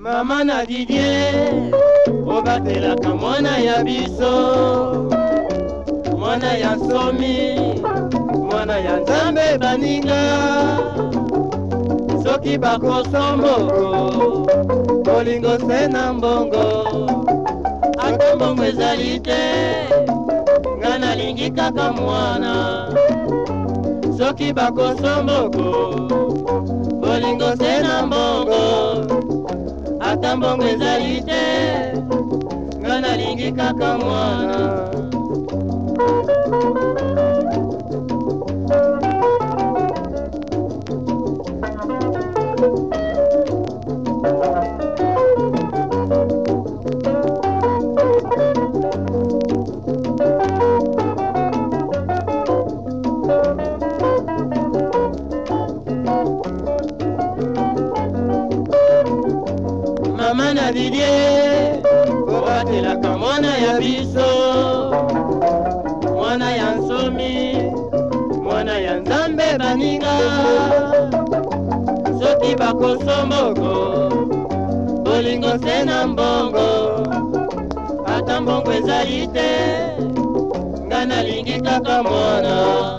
Mama na Didier obatelaka mwana ya biso, mwana ya nsomi, mwana ya Nzambe baninga. Soki bakosomboko bolingo se na mbongo, ata mbongo ezali te, nga nalingi kaka mwana. Soki bakosomboko bolingo se na mbongo, ata mbongo ezali te, nga nalingi kaka mwana. Mama na Didier obatelaka mwana ya biso, mwana ya nsomi, mwana ya Nzambe baninga. Soki bakosomboko bolingo se na mbongo, ata mbongo ezali te, nga nalingi kaka mwana.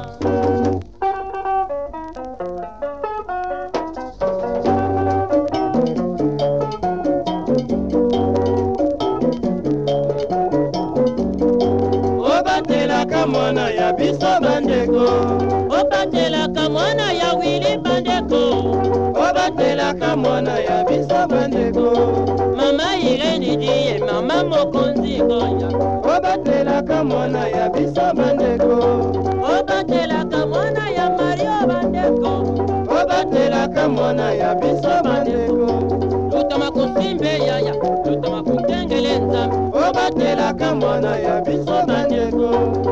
Obatelaka mwana ya biso bandeko, obatelaka mwana ya wili bandeko, obatelaka mwana ya biso bandeko. mama Irene Didier, mama mokonzi gonya, obatelaka mwana ya biso bandeko, obatelaka mwana ya Mario bandeko, obatelaka mwana ya biso bandeko. lutama kusimbe yaya, lutama kutengele Nzambe, obatelaka mwana ya biso bandeko.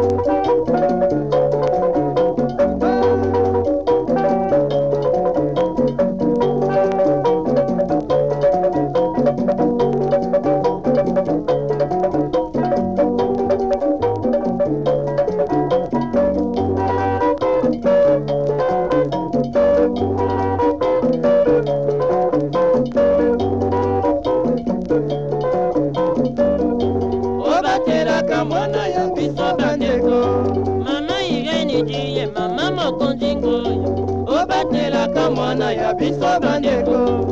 Obatelaka mwana ya biso bandeko, mama Irene Didier, mama mokonzi ngoya, obatelaka mwana ya biso bandeko.